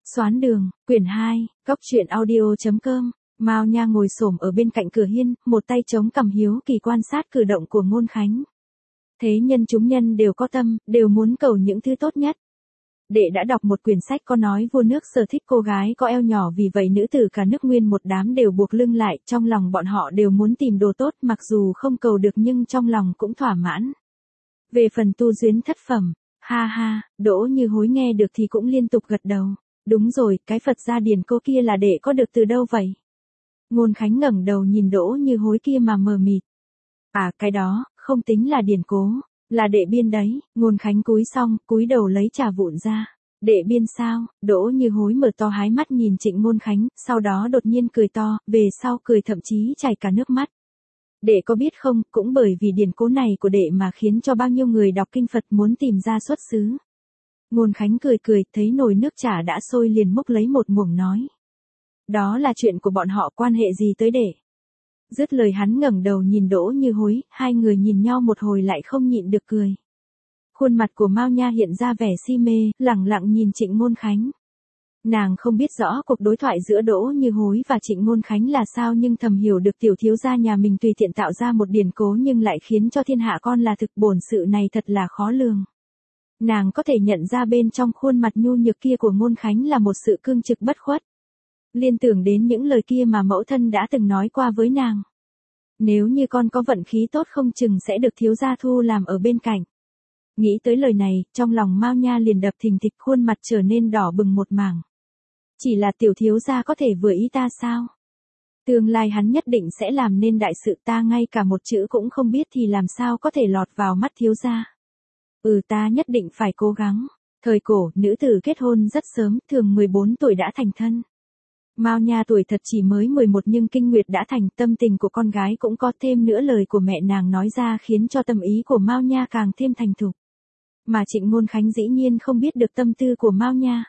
Xoán đường, quyển 2, góc truyện audio.com. Mao Nha ngồi xổm ở bên cạnh cửa hiên, một tay chống cằm hiếu kỳ quan sát cử động của Ngôn Khánh. Thế nhân chúng nhân đều có tâm, đều muốn cầu những thứ tốt nhất. Đệ đã đọc một quyển sách có nói vua nước Sở thích cô gái có eo nhỏ, vì vậy nữ tử cả nước nguyên một đám đều buộc lưng lại, trong lòng bọn họ đều muốn tìm đồ tốt, mặc dù không cầu được nhưng trong lòng cũng thỏa mãn. Về phần tu duyên thất phẩm, ha ha, Đỗ Như Hối nghe được thì cũng liên tục gật đầu. Đúng rồi, cái Phật gia điển cố kia là đệ có được từ đâu vậy? Ngôn Khánh ngẩng đầu nhìn Đỗ Như Hối kia mà mờ mịt. À, cái đó, không tính là điển cố, là đệ biên đấy. Ngôn Khánh cúi xong, cúi đầu lấy trà vụn ra. Đệ biên sao? Đỗ Như Hối mở to hái mắt nhìn Trịnh Ngôn Khánh, sau đó đột nhiên cười to, về sau cười thậm chí chảy cả nước mắt. Đệ có biết không, cũng bởi vì điển cố này của đệ mà khiến cho bao nhiêu người đọc kinh Phật muốn tìm ra xuất xứ. Ngôn Khánh cười cười, thấy nồi nước trà đã sôi liền múc lấy một muỗng nói. Đó là chuyện của bọn họ, quan hệ gì tới đệ? Dứt lời hắn ngẩng đầu nhìn Đỗ Như Hối, hai người nhìn nhau một hồi lại không nhịn được cười. Khuôn mặt của Mao Nha hiện ra vẻ si mê, lẳng lặng nhìn Trịnh Ngôn Khánh. Nàng không biết rõ cuộc đối thoại giữa Đỗ Như Hối và Trịnh Ngôn Khánh là sao, nhưng thầm hiểu được tiểu thiếu gia nhà mình tùy tiện tạo ra một điển cố nhưng lại khiến cho thiên hạ con là thực, bổn sự này thật là khó lường. Nàng có thể nhận ra bên trong khuôn mặt nhu nhược kia của Ngôn Khánh là một sự cương trực bất khuất. Liên tưởng đến những lời kia mà mẫu thân đã từng nói qua với nàng. Nếu như con có vận khí tốt không chừng sẽ được thiếu gia thu làm ở bên cạnh. Nghĩ tới lời này, trong lòng Mao Nha liền đập thình thịch, khuôn mặt trở nên đỏ bừng một mảng. Chỉ là tiểu thiếu gia có thể vừa ý ta sao? Tương lai hắn nhất định sẽ làm nên đại sự, ta ngay cả một chữ cũng không biết thì làm sao có thể lọt vào mắt thiếu gia. Ta nhất định phải cố gắng. Thời cổ, nữ tử kết hôn rất sớm, thường 14 tuổi đã thành thân. Mao Nha tuổi thật chỉ mới 11 nhưng kinh nguyệt đã thành, tâm tình của con gái cũng có, thêm nữa lời của mẹ nàng nói ra khiến cho tâm ý của Mao Nha càng thêm thành thục. Mà Trịnh Ngôn Khánh dĩ nhiên không biết được tâm tư của Mao Nha.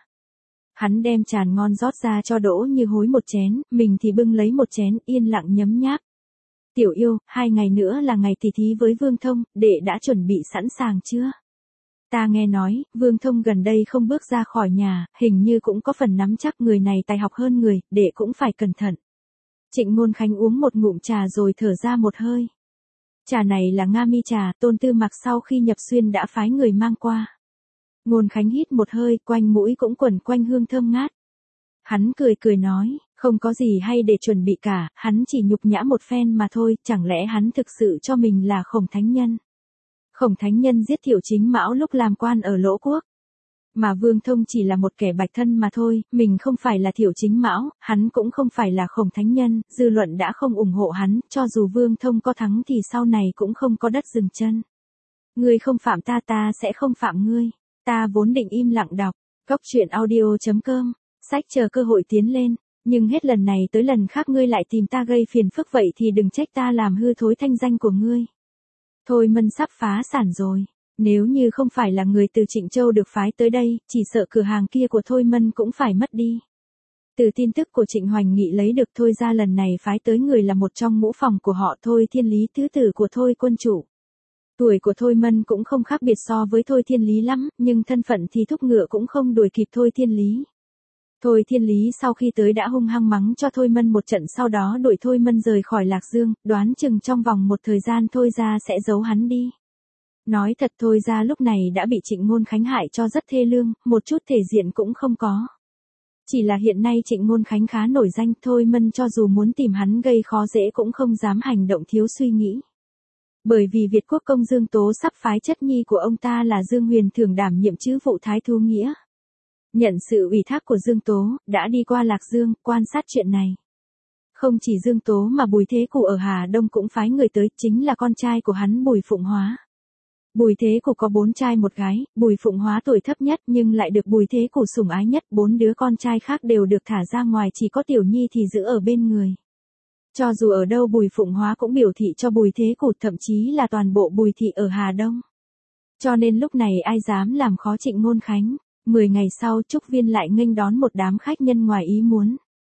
Hắn đem trà ngon rót ra cho Đỗ Như Hối một chén, mình thì bưng lấy một chén, yên lặng nhấm nháp. Tiểu yêu, 2 ngày nữa là ngày tỷ thí với Vương Thông, đệ đã chuẩn bị sẵn sàng chưa? Ta nghe nói, Vương Thông gần đây không bước ra khỏi nhà, hình như cũng có phần nắm chắc, người này tài học hơn người, đệ cũng phải cẩn thận. Trịnh Ngôn Khánh uống một ngụm trà rồi thở ra một hơi. Trà này là Nga Mi trà, Tôn Tư Mặc sau khi nhập xuyên đã phái người mang qua. Ngôn Khánh hít một hơi, quanh mũi cũng quẩn quanh hương thơm ngát. Hắn cười cười nói, không có gì hay để chuẩn bị cả, hắn chỉ nhục nhã một phen mà thôi, chẳng lẽ hắn thực sự cho mình là Khổng Thánh Nhân? Khổng Thánh Nhân giết Thiệu Chính Mão lúc làm quan ở Lỗ Quốc. Mà Vương Thông chỉ là một kẻ bạch thân mà thôi, mình không phải là Thiệu Chính Mão, hắn cũng không phải là Khổng Thánh Nhân, dư luận đã không ủng hộ hắn, cho dù Vương Thông có thắng thì sau này cũng không có đất dừng chân. Ngươi không phạm ta, ta sẽ không phạm ngươi. Ta vốn định im lặng đọc, góc truyện audio.com, sách chờ cơ hội tiến lên, nhưng hết lần này tới lần khác ngươi lại tìm ta gây phiền phức, vậy thì đừng trách ta làm hư thối thanh danh của ngươi. Thôi Mân sắp phá sản rồi, nếu như không phải là người từ Trịnh Châu được phái tới đây, chỉ sợ cửa hàng kia của Thôi Mân cũng phải mất đi. Từ tin tức của Trịnh Hoành Nghị lấy được, Thôi ra lần này phái tới người là một trong ngũ phòng của họ Thôi Thiên Lý, thứ tử của Thôi quân chủ. Tuổi của Thôi Mân cũng không khác biệt so với Thôi Thiên Lý lắm, nhưng thân phận thì thúc ngựa cũng không đuổi kịp Thôi Thiên Lý. Thôi Thiên Lý sau khi tới đã hung hăng mắng cho Thôi Mân một trận, sau đó đuổi Thôi Mân rời khỏi Lạc Dương, đoán chừng trong vòng một thời gian Thôi ra sẽ giấu hắn đi. Nói thật, Thôi ra lúc này đã bị Trịnh Ngôn Khánh hại cho rất thê lương, một chút thể diện cũng không có. Chỉ là hiện nay Trịnh Ngôn Khánh khá nổi danh, Thôi Mân cho dù muốn tìm hắn gây khó dễ cũng không dám hành động thiếu suy nghĩ. Bởi vì Việt Quốc công Dương Tố sắp phái chất nhi của ông ta là Dương Huyền Thường đảm nhiệm chức vụ Thái Thú Nghĩa. Nhận sự ủy thác của Dương Tố, đã đi qua Lạc Dương, quan sát chuyện này. Không chỉ Dương Tố mà Bùi Thế Cụ ở Hà Đông cũng phái người tới, chính là con trai của hắn Bùi Phụng Hóa. Bùi Thế Cụ có 4 trai 1 gái, Bùi Phụng Hóa tuổi thấp nhất nhưng lại được Bùi Thế Cụ sủng ái nhất, 4 đứa con trai khác đều được thả ra ngoài, chỉ có Tiểu Nhi thì giữ ở bên người. Cho dù ở đâu Bùi Phụng Hóa cũng biểu thị cho Bùi Thế Cụ, thậm chí là toàn bộ Bùi thị ở Hà Đông. Cho nên lúc này ai dám làm khó Trịnh Ngôn Khánh. 10 ngày sau, Trúc Viên lại nghênh đón một đám khách nhân ngoài ý muốn.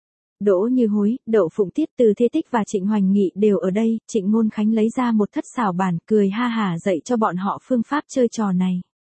Đỗ Như Hối, Đậu Phụng Tiết, Từ Thế Tích và Trịnh Hoành Nghị đều ở đây. Trịnh Ngôn Khánh lấy ra một thất xảo bản, cười ha hả dạy cho bọn họ phương pháp chơi trò này.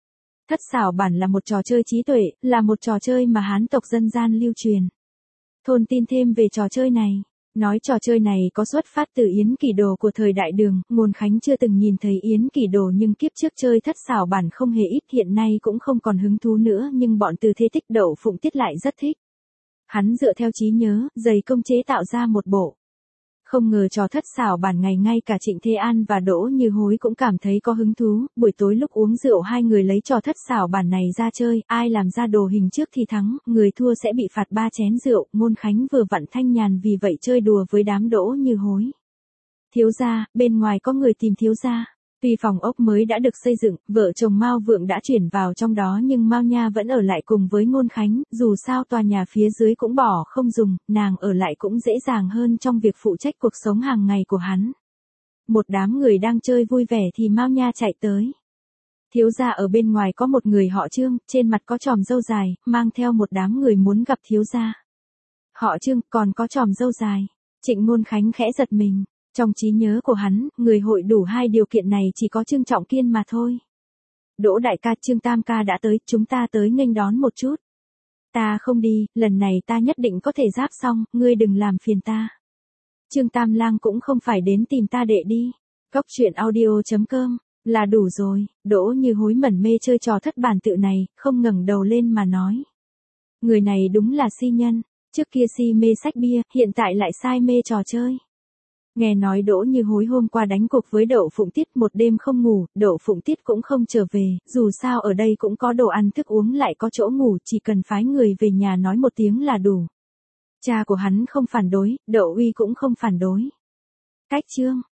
Thất xảo bản là một trò chơi trí tuệ, là một trò chơi mà Hán tộc dân gian lưu truyền. Thôn tin thêm về trò chơi này. Nói trò chơi này có xuất phát từ Yến Kỷ Đồ của thời Đại Đường, Ngôn Khánh chưa từng nhìn thấy Yến Kỷ Đồ nhưng kiếp trước chơi thất xảo bản không hề ít, hiện nay cũng không còn hứng thú nữa nhưng bọn Từ Thế Thích Đậu Phụng Tiết lại rất thích. Hắn dựa theo trí nhớ, dày công chế tạo ra một bộ. Không ngờ trò thất xảo bản ngày ngay cả Trịnh Thế An và Đỗ Như Hối cũng cảm thấy có hứng thú, buổi tối lúc uống rượu hai người lấy trò thất xảo bản này ra chơi, ai làm ra đồ hình trước thì thắng, người thua sẽ bị phạt 3 chén rượu, Ngôn Khánh vừa vặn thanh nhàn vì vậy chơi đùa với đám Đỗ Như Hối. Thiếu gia, bên ngoài có người tìm thiếu gia. Tuy phòng ốc mới đã được xây dựng, vợ chồng Mao Vượng đã chuyển vào trong đó nhưng Mao Nha vẫn ở lại cùng với Ngôn Khánh, dù sao tòa nhà phía dưới cũng bỏ không dùng, nàng ở lại cũng dễ dàng hơn trong việc phụ trách cuộc sống hàng ngày của hắn. Một đám người đang chơi vui vẻ thì Mao Nha chạy tới. Thiếu gia ở bên ngoài có một người họ Trương, trên mặt có chòm râu dài, mang theo một đám người muốn gặp thiếu gia. Họ Trương còn có chòm râu dài. Trịnh Ngôn Khánh khẽ giật mình. Trong trí nhớ của hắn, người hội đủ hai điều kiện này chỉ có Trương Trọng Kiên mà thôi. Đỗ đại ca, Trương Tam ca đã tới, chúng ta tới nghênh đón một chút. Ta không đi, lần này ta nhất định có thể giáp xong, ngươi đừng làm phiền ta. Trương Tam Lang cũng không phải đến tìm ta để đi. Cóc truyện audio.com, là đủ rồi. Đỗ Như Hối mẩn mê chơi trò thất bản tự này, không ngẩng đầu lên mà nói. Người này đúng là si nhân, trước kia si mê sách bia, hiện tại lại say mê trò chơi. Nghe nói Đỗ Như Hối hôm qua đánh cuộc với Đậu Phụng Tiết một đêm không ngủ, Đậu Phụng Tiết cũng không trở về, dù sao ở đây cũng có đồ ăn thức uống lại có chỗ ngủ, chỉ cần phái người về nhà nói một tiếng là đủ. Cha của hắn không phản đối, Đậu Uy cũng không phản đối. Cách chương